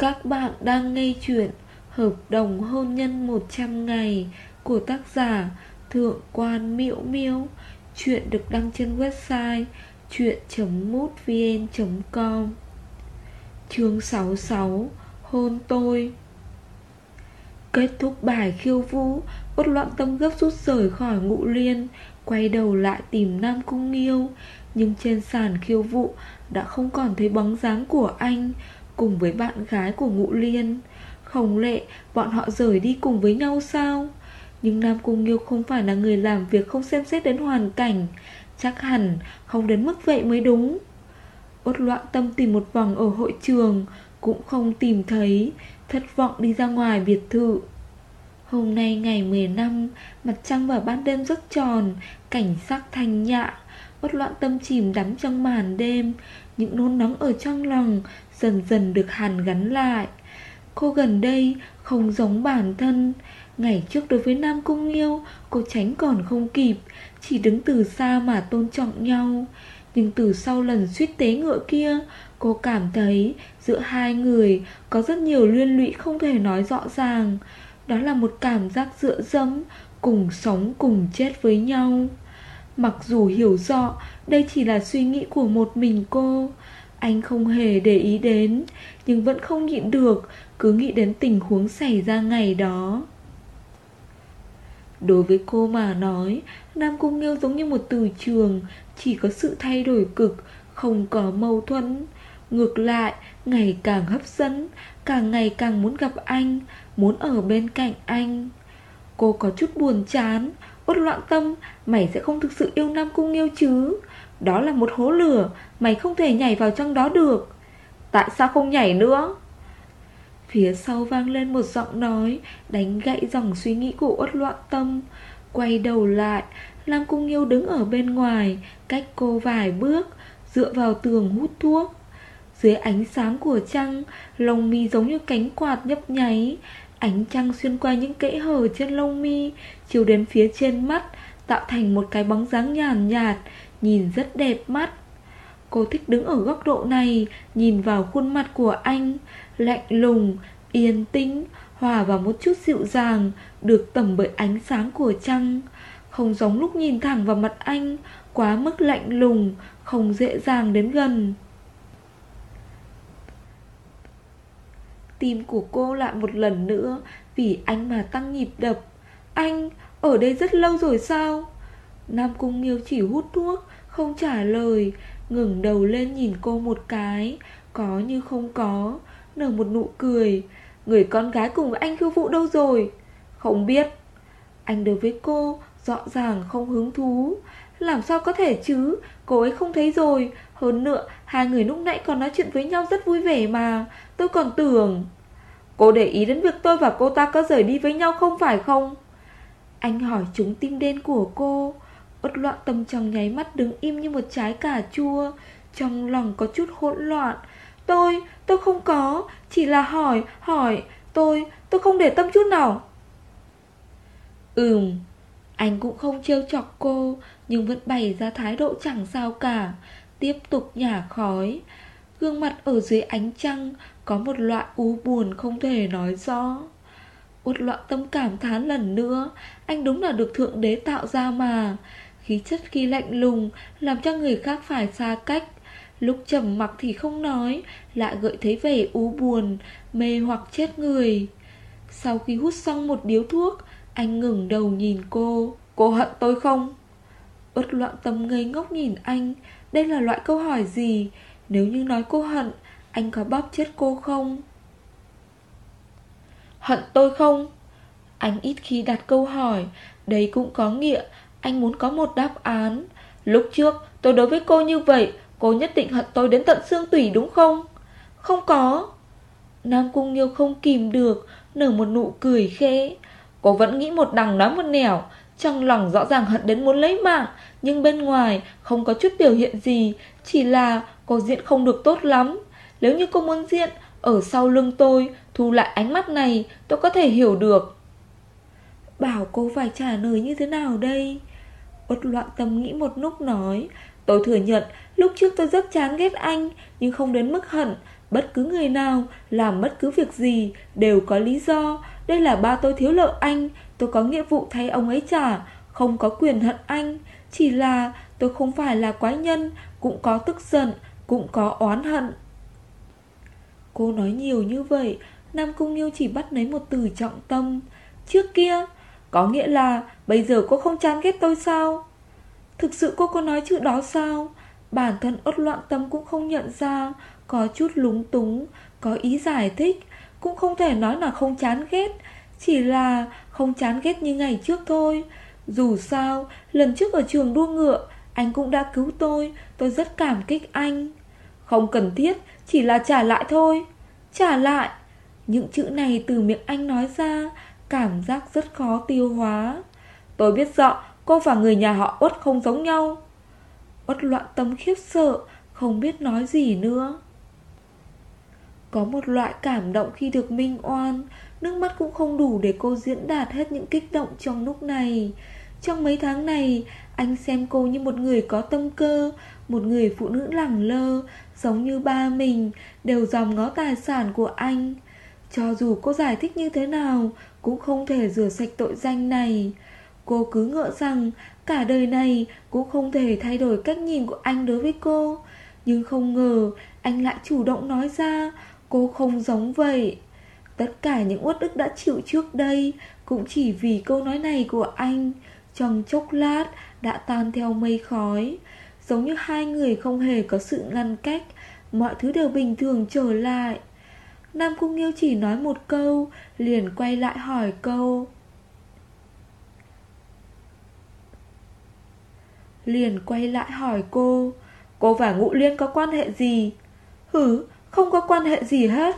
Các bạn đang nghe chuyện Hợp đồng hôn nhân 100 ngày của tác giả Thượng quan Miễu Miễu. Chuyện được đăng trên website chuyện.mútvn.com. Chương 66. Hôn tôi. Kết thúc bài khiêu vũ, Uất Loạn Tâm gấp rút rời khỏi Ngũ Liên, quay đầu lại tìm Nam Cung Nghiêu. Nhưng trên sàn khiêu vũ đã không còn thấy bóng dáng của anh cùng với bạn gái của Ngũ Liên. Không lẽ bọn họ rời đi cùng với nhau sao? Nhưng Nam Cung Nghiêu không phải là người làm việc không xem xét đến hoàn cảnh, chắc hẳn không đến mức vậy mới đúng. Uất Loạn Tâm tìm một vòng ở hội trường cũng không tìm thấy, thất vọng đi ra ngoài biệt thự. Hôm nay ngày 10 năm, mặt trăng vào ban đêm rất tròn, cảnh sắc thanh nhã. Uất Loạn Tâm chìm đắm trong màn đêm, những nôn nóng ở trong lòng dần dần được hàn gắn lại. Cô gần đây không giống bản thân. Ngày trước đối với Nam Cung Nghiêu, cô tránh còn không kịp, chỉ đứng từ xa mà tôn trọng nhau. Nhưng từ sau lần suýt té ngựa kia, cô cảm thấy giữa hai người có rất nhiều liên lụy không thể nói rõ ràng. Đó là một cảm giác dựa dẫm, cùng sống cùng chết với nhau. Mặc dù hiểu rõ đây chỉ là suy nghĩ của một mình cô, anh không hề để ý đến, nhưng vẫn không nhịn được, cứ nghĩ đến tình huống xảy ra ngày đó. Đối với cô mà nói, Nam Cung Nghiêu giống như một từ trường, chỉ có sự thay đổi cực, không có mâu thuẫn. Ngược lại, ngày càng hấp dẫn, càng ngày càng muốn gặp anh, muốn ở bên cạnh anh. Cô có chút buồn chán. Uất Loạn Tâm, mày sẽ không thực sự yêu Nam Cung Nghiêu chứ? Đó là một hố lửa, mày không thể nhảy vào trong đó được. Tại sao không nhảy nữa? Phía sau vang lên một giọng nói, đánh gãy dòng suy nghĩ của Uất Loạn Tâm. Quay đầu lại, Nam Cung Nghiêu đứng ở bên ngoài, cách cô vài bước, dựa vào tường hút thuốc. Dưới ánh sáng của trăng, lông mi giống như cánh quạt nhấp nháy. Ánh trăng xuyên qua những kẽ hở trên lông mi, chiếu đến phía trên mắt, tạo thành một cái bóng dáng nhàn nhạt, nhìn rất đẹp mắt. Cô thích đứng ở góc độ này, nhìn vào khuôn mặt của anh, lạnh lùng, yên tĩnh, hòa vào một chút dịu dàng, được tẩm bởi ánh sáng của trăng. Không giống lúc nhìn thẳng vào mặt anh, quá mức lạnh lùng, không dễ dàng đến gần. Tim của cô lại một lần nữa vì anh mà tăng nhịp đập. Anh ở đây rất lâu rồi sao? Nam Cung Nghiêu chỉ hút thuốc, không trả lời, ngẩng đầu lên nhìn cô một cái, có như không có, nở một nụ cười. Người con gái cùng với anh khiêu vũ đâu rồi? Không biết. Anh đối với cô rõ ràng không hứng thú. Làm sao có thể chứ? Cô ấy không thấy rồi. Hơn nữa, hai người lúc nãy còn nói chuyện với nhau rất vui vẻ mà. Tôi còn tưởng... Cô để ý đến việc tôi và cô ta có rời đi với nhau không phải không? Anh hỏi trúng tim đen của cô. Uất Loạn Tâm trong nháy mắt đứng im như một trái cà chua, trong lòng có chút hỗn loạn. Tôi không có, chỉ là hỏi, tôi không để tâm chút nào. Anh cũng không trêu chọc cô, nhưng vẫn bày ra thái độ chẳng sao cả, tiếp tục nhả khói. Gương mặt ở dưới ánh trăng có một loại u buồn không thể nói rõ. Uất Loạn Tâm cảm thán lần nữa, anh đúng là được Thượng Đế tạo ra mà. Khí chất khi lạnh lùng làm cho người khác phải xa cách, lúc trầm mặc thì không nói, lại gợi thấy vẻ u buồn, mê hoặc chết người. Sau khi hút xong một điếu thuốc, anh ngẩng đầu nhìn cô. Cô hận tôi không? Uất Loạn Tâm ngây ngốc nhìn anh. Đây là loại câu hỏi gì? Nếu như nói cô hận, anh có bóp chết cô không? Hận tôi không? Anh ít khi đặt câu hỏi. Đấy cũng có nghĩa anh muốn có một đáp án. Lúc trước tôi đối với cô như vậy, cô nhất định hận tôi đến tận xương tủy đúng không? Không có. Nam Cung Nghiêu không kìm được, nở một nụ cười khẽ. Cô vẫn nghĩ một đằng nói một nẻo, trong lòng rõ ràng hận đến muốn lấy mạng, nhưng bên ngoài không có chút biểu hiện gì, chỉ là cô diễn không được tốt lắm. Nếu như cô muốn diễn ở sau lưng tôi, thu lại ánh mắt này, tôi có thể hiểu được. Bảo cô phải trả lời như thế nào đây? Uất Loạn Tâm nghĩ một lúc nói. Tôi thừa nhận lúc trước tôi rất chán ghét anh, nhưng không đến mức hận, Bất cứ người nào làm bất cứ việc gì đều có lý do. Đây là ba tôi thiếu nợ anh, tôi có nghĩa vụ thay ông ấy trả, không có quyền hận anh. Chỉ là tôi không phải là quái nhân, cũng có tức giận, cũng có oán hận. Cô nói nhiều như vậy, Nam Cung Nghiêu chỉ bắt lấy một từ trọng tâm. Trước kia, có nghĩa là bây giờ cô không chán ghét tôi sao? Thực sự cô có nói chữ đó sao? Bản thân Uất Loạn Tâm cũng không nhận ra, có chút lúng túng, có ý giải thích. Cũng không thể nói là không chán ghét, chỉ là không chán ghét như ngày trước thôi. Dù sao, lần trước ở trường đua ngựa, anh cũng đã cứu tôi rất cảm kích anh. Không cần thiết, chỉ là trả lại thôi. Trả lại. Những chữ này từ miệng anh nói ra, cảm giác rất khó tiêu hóa. Tôi biết rõ cô và người nhà họ Uất không giống nhau. Uất Loạn Tâm khiếp sợ, không biết nói gì nữa. Có một loại cảm động khi được minh oan, nước mắt cũng không đủ để cô diễn đạt hết những kích động trong lúc này. Trong mấy tháng này, anh xem cô như một người có tâm cơ, một người phụ nữ lẳng lơ, giống như ba mình, đều dòm ngó tài sản của anh. Cho dù cô giải thích như thế nào, cũng không thể rửa sạch tội danh này. Cô cứ ngỡ rằng cả đời này cũng không thể thay đổi cách nhìn của anh đối với cô. Nhưng không ngờ anh lại chủ động nói ra cô không giống vậy. Tất cả những uất ức đã chịu trước đây cũng chỉ vì câu nói này của anh, trong chốc lát đã tan theo mây khói. Giống như hai người không hề có sự ngăn cách, mọi thứ đều bình thường trở lại. Nam Cung Nghiêu chỉ nói một câu, liền quay lại hỏi cô. Cô và Ngũ Liên có quan hệ gì? Hử, không có quan hệ gì hết.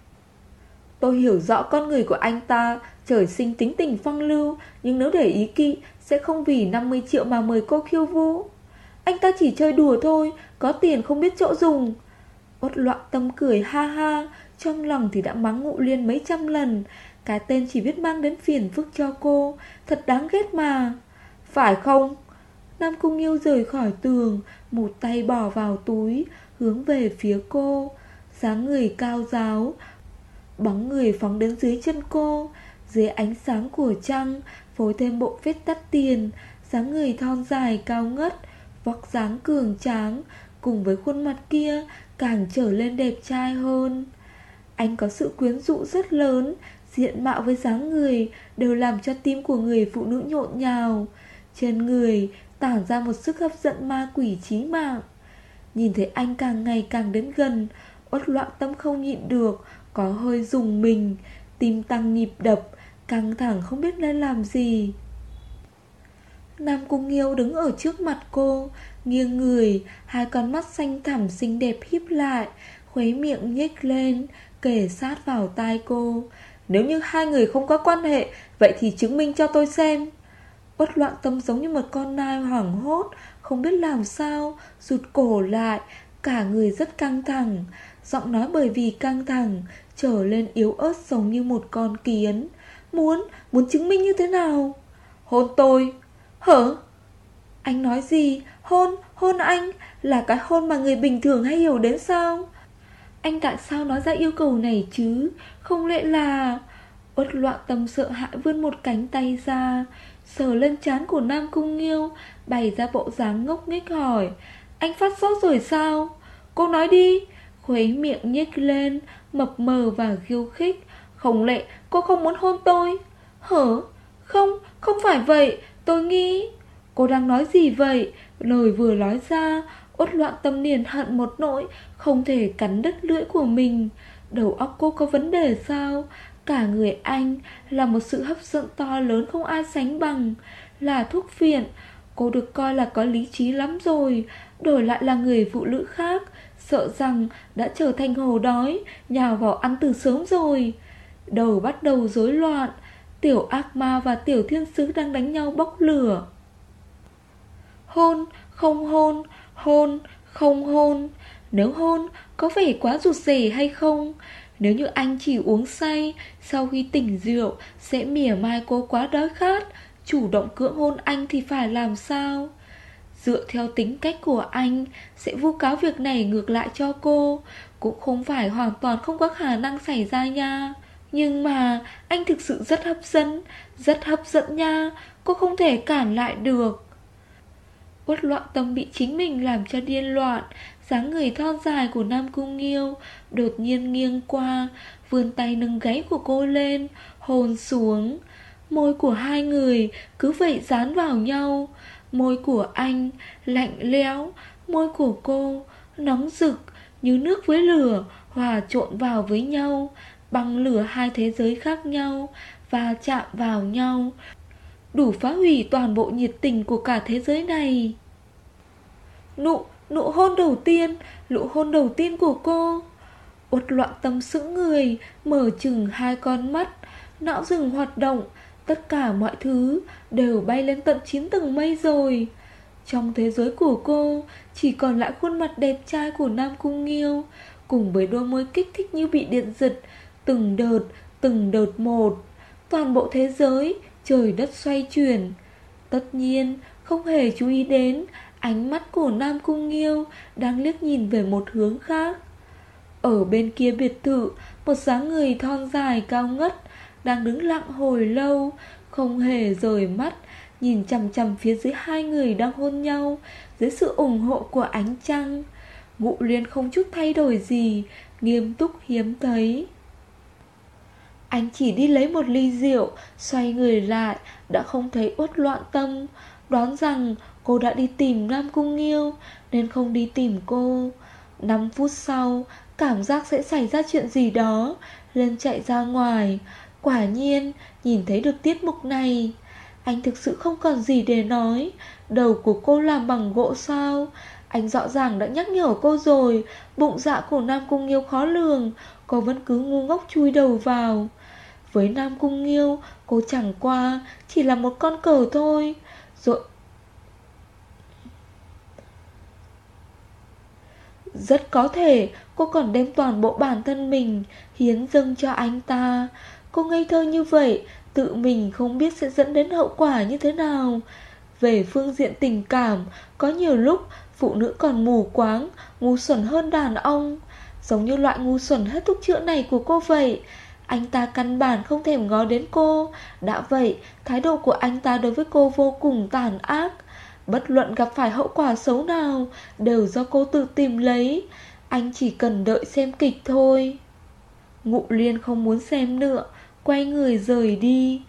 Tôi hiểu rõ con người của anh ta, trời sinh tính tình phong lưu, nhưng nếu để ý kỹ sẽ không vì 50 triệu mà mời cô khiêu vũ. Anh ta chỉ chơi đùa thôi, có tiền không biết chỗ dùng. Uất Loạn Tâm cười ha ha, trong lòng thì đã mắng Ngũ Liên mấy trăm lần. Cái tên chỉ biết mang đến phiền phức cho cô, thật đáng ghét mà. Phải không? Nam Cung Nghiêu rời khỏi tường, một tay bỏ vào túi, hướng về phía cô. Dáng người cao ráo, bóng người phóng đến dưới chân cô. Dưới ánh sáng của trăng, phối thêm bộ vết đắt tiền, dáng người thon dài cao ngất, vóc dáng cường tráng, cùng với khuôn mặt kia càng trở lên đẹp trai hơn. Anh có sự quyến rũ rất lớn, diện mạo với dáng người đều làm cho tim của người phụ nữ nhộn nhào. Trên người tản ra một sức hấp dẫn ma quỷ chí mạng. Nhìn thấy anh càng ngày càng đến gần, Uất Loạn Tâm không nhịn được, có hơi rùng mình, tim tăng nhịp đập, căng thẳng không biết nên làm gì. Nam Cung Nghiêu đứng ở trước mặt cô, nghiêng người, hai con mắt xanh thẳm xinh đẹp híp lại, khuấy miệng nhếch lên, kề sát vào tai cô. Nếu như hai người không có quan hệ, vậy thì chứng minh cho tôi xem. Uất Loạn Tâm giống như một con nai hoảng hốt, không biết làm sao, rụt cổ lại, cả người rất căng thẳng. Giọng nói bởi vì căng thẳng trở lên yếu ớt giống như một con kiến. Muốn chứng minh như thế nào? Hôn tôi. Hở? Anh nói gì? Hôn anh? Là cái hôn mà người bình thường hay hiểu đến sao? Anh tại sao nói ra yêu cầu này chứ? Không lẽ là... Uất Loạn Tâm sợ hãi vươn một cánh tay ra, sờ lên trán của Nam Cung Nghiêu, bày ra bộ dáng ngốc nghếch hỏi. Anh phát sốt rồi sao? Cô nói đi. Khuấy miệng nhếch lên, mập mờ và khiêu khích. Không lẽ cô không muốn hôn tôi? Hở? Không phải vậy. Tôi nghĩ... Cô đang nói gì vậy? Lời vừa nói ra, Uất Loạn Tâm liền hận một nỗi không thể cắn đứt lưỡi của mình. Đầu óc cô có vấn đề sao? Cả người anh là một sự hấp dẫn to lớn không ai sánh bằng, là thuốc phiện. Cô được coi là có lý trí lắm rồi, đổi lại là người phụ nữ khác, sợ rằng đã trở thành hổ đói, nhào vào ăn từ sớm rồi. Đầu bắt đầu rối loạn, tiểu ác ma và tiểu thiên sứ đang đánh nhau bốc lửa. Hôn, không hôn, hôn, không hôn. Nếu hôn, có vẻ quá rụt rè hay không? Nếu như anh chỉ uống say, sau khi tỉnh rượu sẽ mỉa mai cô quá đói khát, chủ động cưỡng hôn anh thì phải làm sao? Dựa theo tính cách của anh, sẽ vu cáo việc này ngược lại cho cô cũng không phải hoàn toàn không có khả năng xảy ra nha. Nhưng mà anh thực sự rất hấp dẫn nha. Cô không thể cản lại được. Uất Loạn Tâm bị chính mình làm cho điên loạn. Dáng người thon dài của Nam Cung Nghiêu đột nhiên nghiêng qua, vươn tay nâng gáy của cô lên, hôn xuống. Môi của hai người cứ vậy dán vào nhau. Môi của anh lạnh lẽo, môi của cô nóng rực như nước với lửa hòa trộn vào với nhau, băng lửa hai thế giới khác nhau và chạm vào nhau, đủ phá hủy toàn bộ nhiệt tình của cả thế giới này. Nụ hôn đầu tiên của cô. Uất Loạn Tâm sững người, mở chừng hai con mắt, não dừng hoạt động, tất cả mọi thứ đều bay lên tận 9 tầng mây rồi. Trong thế giới của cô chỉ còn lại khuôn mặt đẹp trai của Nam Cung Nghiêu, cùng với đôi môi kích thích như bị điện giật, từng đợt một. Toàn bộ thế giới, trời đất xoay chuyển. Tất nhiên không hề chú ý đến ánh mắt của Nam Cung Nghiêu đang liếc nhìn về một hướng khác. Ở bên kia biệt thự, một dáng người thon dài cao ngất đang đứng lặng hồi lâu, không hề rời mắt, nhìn chằm chằm phía dưới hai người đang hôn nhau dưới sự ủng hộ của ánh trăng. Ngụ Liên không chút thay đổi gì, nghiêm túc hiếm thấy. Anh chỉ đi lấy một ly rượu, xoay người lại đã không thấy Uất Loạn Tâm, đoán rằng cô đã đi tìm Nam Cung Nghiêu nên không đi tìm cô. 5 phút sau, cảm giác sẽ xảy ra chuyện gì đó, lên chạy ra ngoài. Quả nhiên nhìn thấy được tiết mục này. Anh thực sự không còn gì để nói. Đầu của cô làm bằng gỗ sao? Anh rõ ràng đã nhắc nhở cô rồi. Bụng dạ của Nam Cung Nghiêu khó lường, cô vẫn cứ ngu ngốc chui đầu vào. Với Nam Cung Nghiêu, cô chẳng qua chỉ là một con cờ thôi. Rồi rất có thể cô còn đem toàn bộ bản thân mình hiến dâng cho anh ta. Cô ngây thơ như vậy, tự mình không biết sẽ dẫn đến hậu quả như thế nào. Về phương diện tình cảm, có nhiều lúc phụ nữ còn mù quáng, ngu xuẩn hơn đàn ông. Giống như loại ngu xuẩn hết thuốc chữa này của cô vậy. Anh ta căn bản không thèm ngó đến cô. Đã vậy, thái độ của anh ta đối với cô vô cùng tàn ác. Bất luận gặp phải hậu quả xấu nào đều do cô tự tìm lấy. Anh chỉ cần đợi xem kịch thôi. Ngụ Liên không muốn xem nữa, quay người rời đi.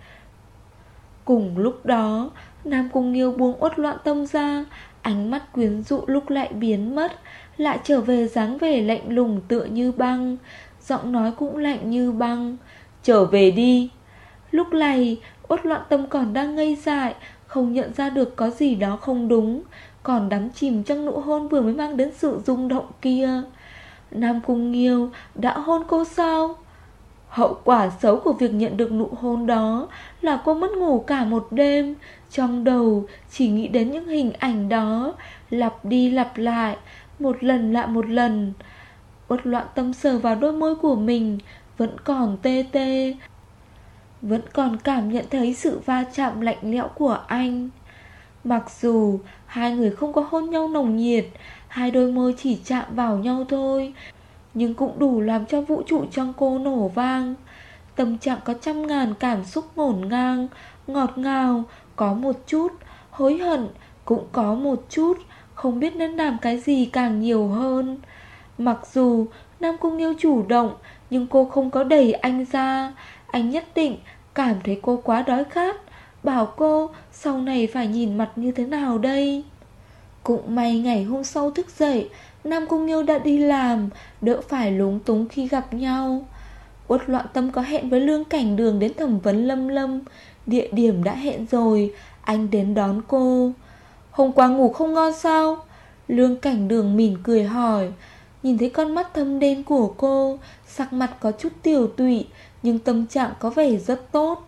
Cùng lúc đó, Nam Cung Nghiêu buông Uất Loạn Tâm ra, ánh mắt quyến rũ lúc lại biến mất, lại trở về dáng vẻ lạnh lùng tựa như băng, giọng nói cũng lạnh như băng. Trở về đi. Lúc này Uất Loạn Tâm còn đang ngây dại, không nhận ra được có gì đó không đúng, còn đắm chìm trong nụ hôn vừa mới mang đến sự rung động kia. Nam Cung Nghiêu đã hôn cô sao? Hậu quả xấu của việc nhận được nụ hôn đó là cô mất ngủ cả một đêm. Trong đầu chỉ nghĩ đến những hình ảnh đó, lặp đi lặp lại, một lần lại một lần. Uất Loạn Tâm sờ vào đôi môi của mình, vẫn còn tê tê, vẫn còn cảm nhận thấy sự va chạm lạnh lẽo của anh. Mặc dù hai người không có hôn nhau nồng nhiệt, hai đôi môi chỉ chạm vào nhau thôi, nhưng cũng đủ làm cho vũ trụ trong cô nổ vang. Tâm trạng có trăm ngàn cảm xúc ngổn ngang, ngọt ngào, có một chút, hối hận, cũng có một chút, không biết nên làm cái gì càng nhiều hơn. Mặc dù Nam Cung Nghiêu chủ động, nhưng cô không có đẩy anh ra. Anh nhất định cảm thấy cô quá đói khát, bảo cô sau này phải nhìn mặt như thế nào đây. Cũng may ngày hôm sau thức dậy, Nam Cung Nghiêu đã đi làm, đỡ phải lúng túng khi gặp nhau. Uất Loạn Tâm có hẹn với Lương Cảnh Đường đến thẩm vấn Lâm Lâm. Địa điểm đã hẹn rồi, anh đến đón cô. Hôm qua ngủ không ngon sao? Lương Cảnh Đường mỉm cười hỏi. Nhìn thấy con mắt thâm đen của cô, sắc mặt có chút tiều tụy, nhưng tâm trạng có vẻ rất tốt.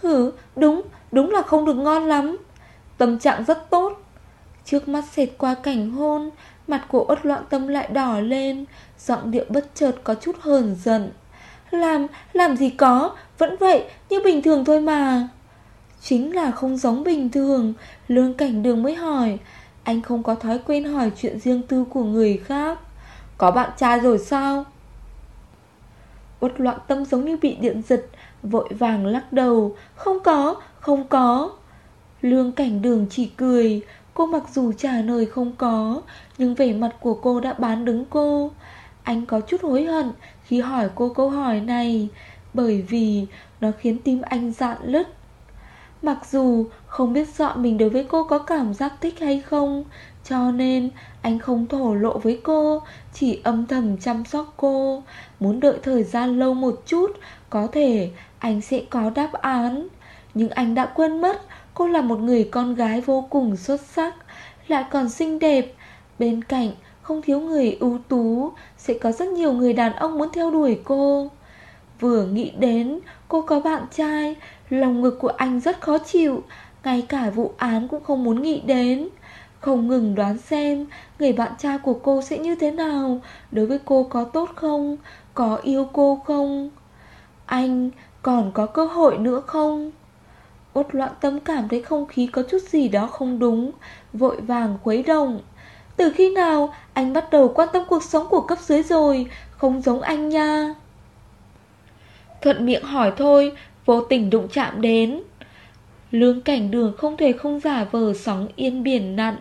Đúng là không được ngon lắm. Tâm trạng rất tốt. Trước mắt xẹt qua cảnh hôn, mặt của Uất Loạn Tâm lại đỏ lên, giọng điệu bất chợt có chút hờn giận. Làm gì có, vẫn vậy, như bình thường thôi mà. Chính là không giống bình thường. Lương Cảnh Đường mới hỏi. Anh không có thói quen hỏi chuyện riêng tư của người khác. Có bạn trai rồi sao? Uất Loạn Tâm giống như bị điện giật, vội vàng lắc đầu. Không có, không có. Lương Cảnh Đường chỉ cười. Cô mặc dù trả lời không có, nhưng vẻ mặt của cô đã bán đứng cô. Anh có chút hối hận khi hỏi cô câu hỏi này, bởi vì nó khiến tim anh rạn nứt. Mặc dù không biết rõ mình đối với cô có cảm giác thích hay không, cho nên anh không thổ lộ với cô, chỉ âm thầm chăm sóc cô. Muốn đợi thời gian lâu một chút, có thể anh sẽ có đáp án. Nhưng anh đã quên mất cô là một người con gái vô cùng xuất sắc, lại còn xinh đẹp. Bên cạnh không thiếu người ưu tú, sẽ có rất nhiều người đàn ông muốn theo đuổi cô. Vừa nghĩ đến cô có bạn trai, lòng ngực của anh rất khó chịu. Ngay cả vụ án cũng không muốn nghĩ đến, không ngừng đoán xem người bạn trai của cô sẽ như thế nào, đối với cô có tốt không, có yêu cô không, anh còn có cơ hội nữa không. Uất Loạn Tâm cảm thấy không khí có chút gì đó không đúng, vội vàng khuấy động. Từ khi nào anh bắt đầu quan tâm cuộc sống của cấp dưới rồi? Không giống anh nha. Thuận miệng hỏi thôi, vô tình đụng chạm đến. Lương Cảnh Đường không thể không giả vờ sóng yên biển nặn.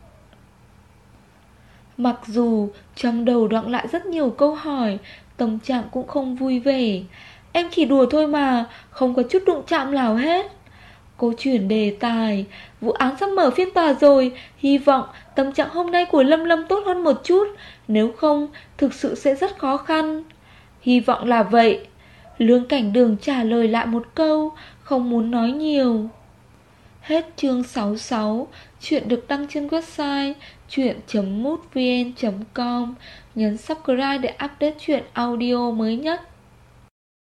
Mặc dù trong đầu đọng lại rất nhiều câu hỏi, tâm trạng cũng không vui vẻ. Em chỉ đùa thôi mà, không có chút đụng chạm nào hết. Cô chuyển đề tài. Vụ án sắp mở phiên tòa rồi, hy vọng tâm trạng hôm nay của Lâm Lâm tốt hơn một chút, nếu không thực sự sẽ rất khó khăn. Hy vọng là vậy. Lương Cảnh Đường trả lời lại một câu, không muốn nói nhiều. Hết chương 66. Chuyện được đăng trên website chuyện.mútvn.com. Nhấn subscribe để update chuyện audio mới nhất.